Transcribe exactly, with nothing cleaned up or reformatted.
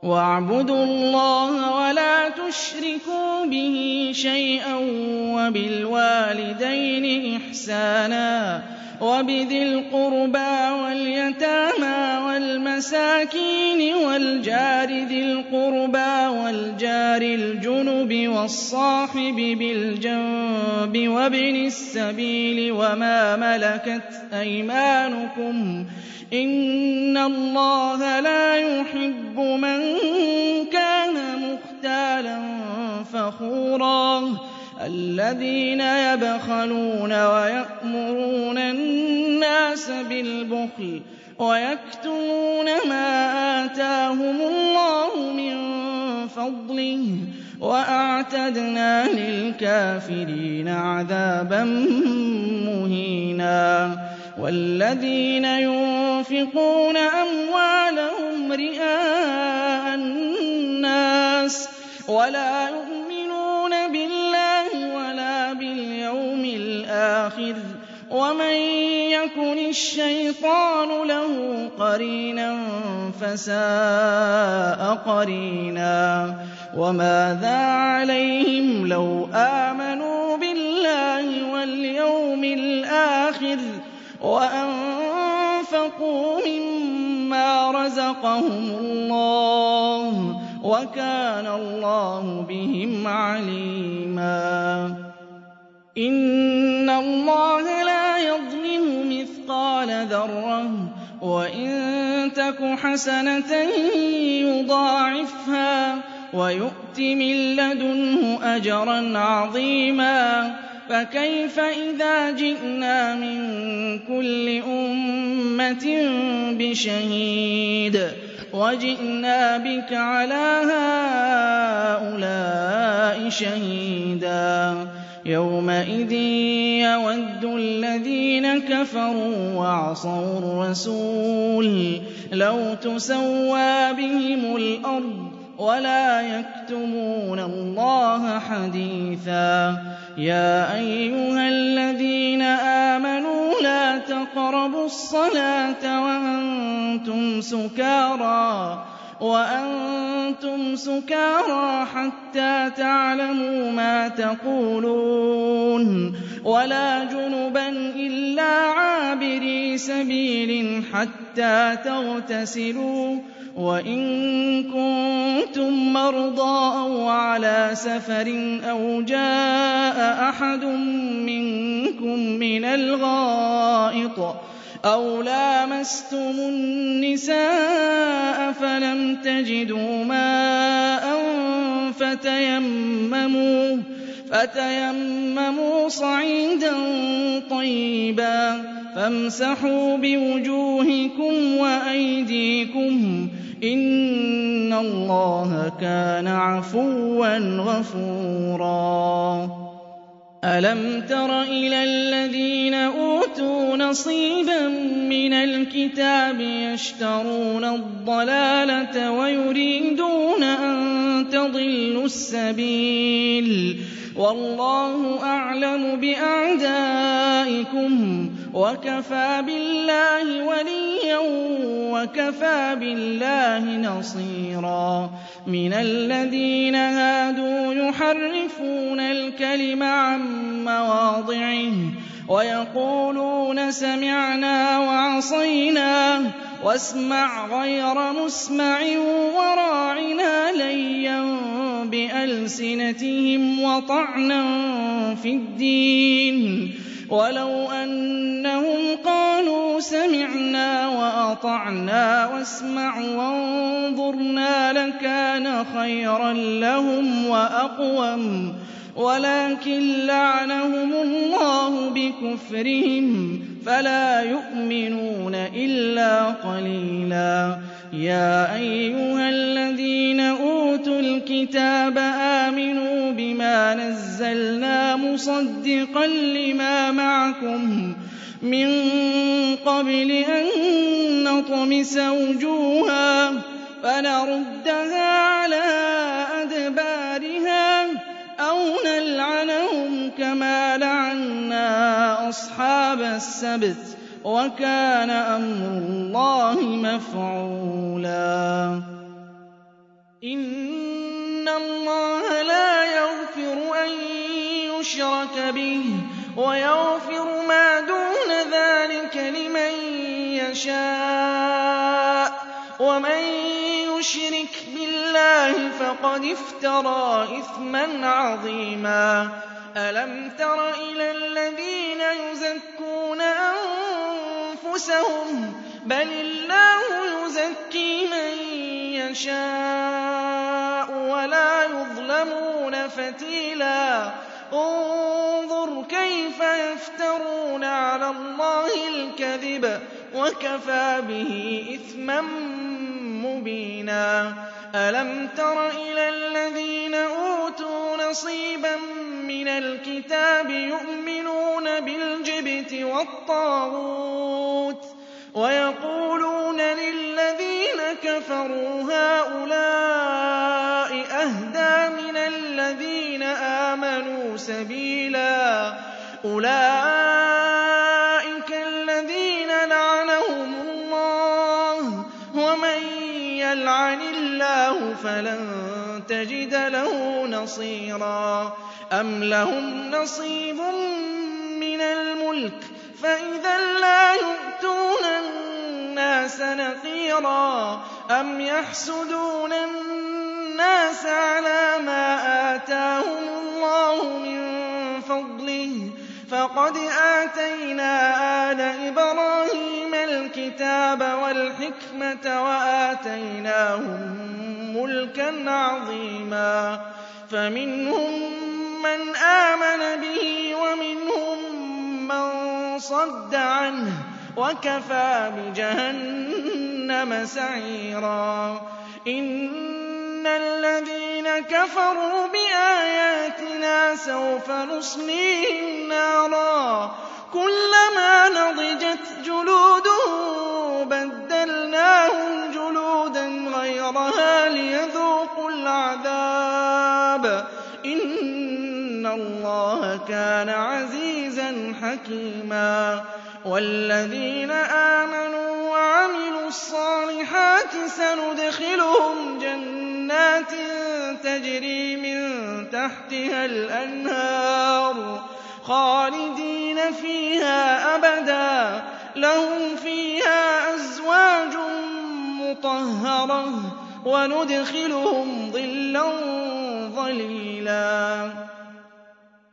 وَاعْبُدُوا اللَّهَ وَلَا تُشْرِكُوا بِهِ شَيْئًا وَبِالْوَالِدَيْنِ إِحْسَانًا وَبِذِي الْقُرْبَىٰ وَالْيَتَامَىٰ وَالْمَسَاكِينِ وَالْجَارِ ذِي الْقُرْبَىٰ وَالْجَارِ الْجُنُبِ وَالصَّاحِبِ بِالْجَنبِ وَابْنِ السَّبِيلِ وَمَا مَلَكَتْ أَيْمَانُكُمْ ۗ إِنَّ اللَّهَ لَا يُحِبُّ مَن كَانَ مُخْتَالًا فَخُورًا. الَّذِينَ يَبْخَلُونَ وَيَأْمُرُونَ النَّاسَ بِالْبُخْلِ وَيَكْتُمُونَ مَا آتَاهُمُ اللَّهُ مِن فَضْلِهِ ۗ وَأَعْتَدْنَا لِلْكَافِرِينَ عَذَابًا مُّهِينًا. وَالَّذِينَ يُنفِقُونَ أَمْوَالَهُمْ رِئَاءَ النَّاسِ وَلَا يُؤْمِنُونَ بِاللَّهِ وَلَا بِالْيَوْمِ الْآخِرِ وَمَن يَكُنِ الشَّيْطَانُ لَهُ قَرِينًا فَسَاءَ قَرِينًا. وَمَاذَا عَلَيْهِمْ لَوْ آمَنُوا بِاللَّهِ وَالْيَوْمِ الْآخِرِ وَأَنفَقُوا مِمَّا رَزَقَهُمُ اللَّهُ ۚ وَكَانَ اللَّهُ بِهِمْ عَلِيمًا. إِنَّ اللَّهَ لَا يَظْلِمُ مِثْقَالَ ذَرَّةٍ وَإِن تَكُ حَسَنَةً يُضَاعِفْهَا وَيُؤْتِ مِن لَّدُنْهُ أَجْرًا عَظِيمًا. فَكَيْفَ إِذَا جِئْنَا مِن كُلِّ أُمَّةٍ بِشَهِيدٍ وَجِئْنَا بِكَ عَلَىٰ هَٰؤُلَاءِ شَهِيدًا. يَوْمَئِذٍ يَوَدُّ الَّذِينَ كَفَرُوا وَعَصَوُا الرَّسُولَ لَوْ تُسَوَّىٰ بِهِمُ الْأَرْضُ وَلَا يَكْتُمُونَ اللَّهَ حَدِيثًا. يَا أَيُّهَا الَّذِينَ آمَنُوا لَا تَقْرَبُوا الصَّلَاةَ وَأَنتُمْ سُكَارَىٰ وَأَنتُمْ سُكَارَىٰ حَتَّىٰ تَعْلَمُوا مَا تَقُولُونَ وَلَا جُنُبًا إِلَّا عَابِرِي سَبِيلٍ حَتَّىٰ تَغْتَسِلُوا ۚ وَإِن كُنتُم مَّرْضَىٰ أَوْ عَلَىٰ سَفَرٍ أَوْ جَاءَ أَحَدٌ مِّنكُم مِّنَ الْغَائِطِ أَوْ لَامَسْتُمُ النِّسَاءَ فَلَمْ تَجِدُوا مَاءً فَتَيَمَّمُوا فَتَيَمَّمُوا صَعِيدًا طَيِّبًا فَامْسَحُوا بِوُجُوهِكُمْ وَأَيْدِيكُمْ ۗ إِنَّ اللَّهَ كَانَ عَفُوًّا غَفُورًا. أَلَمْ تَرَ إِلَى الَّذِينَ أُوتُوا نَصِيبًا مِّنَ الْكِتَابِ يَشْتَرُونَ الضَّلَالَةَ وَيُرِيدُونَ أَن تَضِلُّوا السَّبِيلَ ۗ وَاللَّهُ أَعْلَمُ بِأَعْدَائِكُمْ ۚ وَكَفَىٰ بِاللَّهِ وَلِيًّا وَكَفَىٰ بِاللَّهِ نَصِيرًا. مِنَ الَّذِينَ هَادُوا يُحَرِّفُونَ الْكَلِمَ عَن مَّوَاضِعِهِ وَيَقُولُونَ سَمِعْنَا وَعَصَيْنَا وَاسْمَعْ غَيْرَ مُسْمَعٍ وَرَاعِنَا لَيًّا بِأَلْسِنَتِهِمْ وَطَعْنًا فِي الدِّينِ ۚ وَلَوْ أَنَّهُمْ قَالُوا سَمِعْنَا وَأَطَعْنَا وَاسْمَعْ وَانظُرْنَا لَكَانَ خَيْرًا لَّهُمْ وَأَقْوَمَ، وَلَٰكِن لَّعَنَهُمُ اللَّهُ بِكُفْرِهِمْ فَلَا يُؤْمِنُونَ إِلَّا قَلِيلًا. يَا أَيُّهَا الَّذِينَ أُوتُوا الْكِتَابَ آمِنُوا بِمَا نَزَّلْنَا مُصَدِّقًا لِّمَا مَعَكُم مِّن قَبْلِ أَن نَّطْمِسَ وُجُوهًا فَنَرُدَّهَا عَلَىٰ أَدْبَارِهَا أَوْ نَلْعَنَهُمْ كَمَا لَعَنَّا أَصْحَابَ السَّبْتِ ۚ وَكَانَ أَمْرُ اللَّهِ مَفْعُولًا. إِنَّ اللَّهَ لَا يَغْفِرُ أَن يُشْرَكَ بِهِ وَيَغْفِرُ مَا دُونَ ذَٰلِكَ لِمَن يَشَاءُ ۚ وَمَن يُشْرِكْ بِاللَّهِ فَقَدِ افْتَرَىٰ إِثْمًا عَظِيمًا أَلَمْ تَرَ إِلَى الَّذِينَ يُزَكُّونَ أَنفُسَهُم ۚ بَلِ اللَّهُ يُزَكِّي مَن يَشَاءُ وَلَا يُظْلَمُونَ فَتِيلًا انظُرْ كَيْفَ يَفْتَرُونَ عَلَى اللَّهِ الْكَذِبَ وَكَفَىٰ بِهِ إِثْمًا مُّبِينًا أَلَمْ تَرَ إِلَى الَّذِينَ أُوتُوا نَصِيبًا مِّنَ الْكِتَابِ يُؤْمِنُونَ بِالْجِبْتِ وَالطَّاغُوتِ وَيَقُولُونَ لِلَّذِينَ كَفَرُوا هَٰؤُلَاءِ أَهْدَىٰ مِنَ الَّذِينَ آمَنُوا سَبِيلًا أُولَٰئِكَ الَّذِينَ لَعَنَهُمُ اللَّهُ وَمَن يَلْعَنِ اللَّهُ فَلَن تَجِدَ لَهُ نَصِيرًا أَمْ لَهُمْ نَصِيبٌ مِّنَ الْمُلْكِ فَإِذًا لَّا يُؤْتُونَ النَّاسَ نَقِيرًا أَمْ يَحْسُدُونَ النَّاسَ عَلَىٰ مَا آتَاهُمُ اللَّهُ مِن فَضْلِهِ فَقَدْ آتَيْنَا آلَ إِبْرَاهِيمَ الْكِتَابَ وَالْحِكْمَةَ وَآتَيْنَاهُم مُّلْكًا عَظِيمًا فَمِنْهُم مَّنْ آمَنَ بِهِ وَمِنْهُم مَّن صَدَّ عَنْهُ ۚ وَكَفَىٰ بِجَهَنَّمَ سَعِيرًا إِنَّ الَّذِينَ كَفَرُوا بِآيَاتِنَا سَوْفَ نُصْلِيهِمْ نَارًا كُلَّمَا نَضِجَتْ جُلُودُهُم بَدَّلْنَاهُمْ جُلُودًا غَيْرَهَا لِيَذُوقُوا الْعَذَابَ ۗ إِنَّ اللَّهَ كَانَ عَزِيزًا حَكِيمًا وَالَّذِينَ آمَنُوا وَعَمِلُوا الصَّالِحَاتِ سَنُدْخِلُهُمْ جَنَّاتٍ تَجْرِي مِن تَحْتِهَا الْأَنْهَارُ خَالِدِينَ فِيهَا أَبَدًا لَّهُمْ فِيهَا أَزْوَاجٌ مُّطَهَّرَةٌ وَنُدْخِلُهُمْ ظِلًّا ظَلِيلًا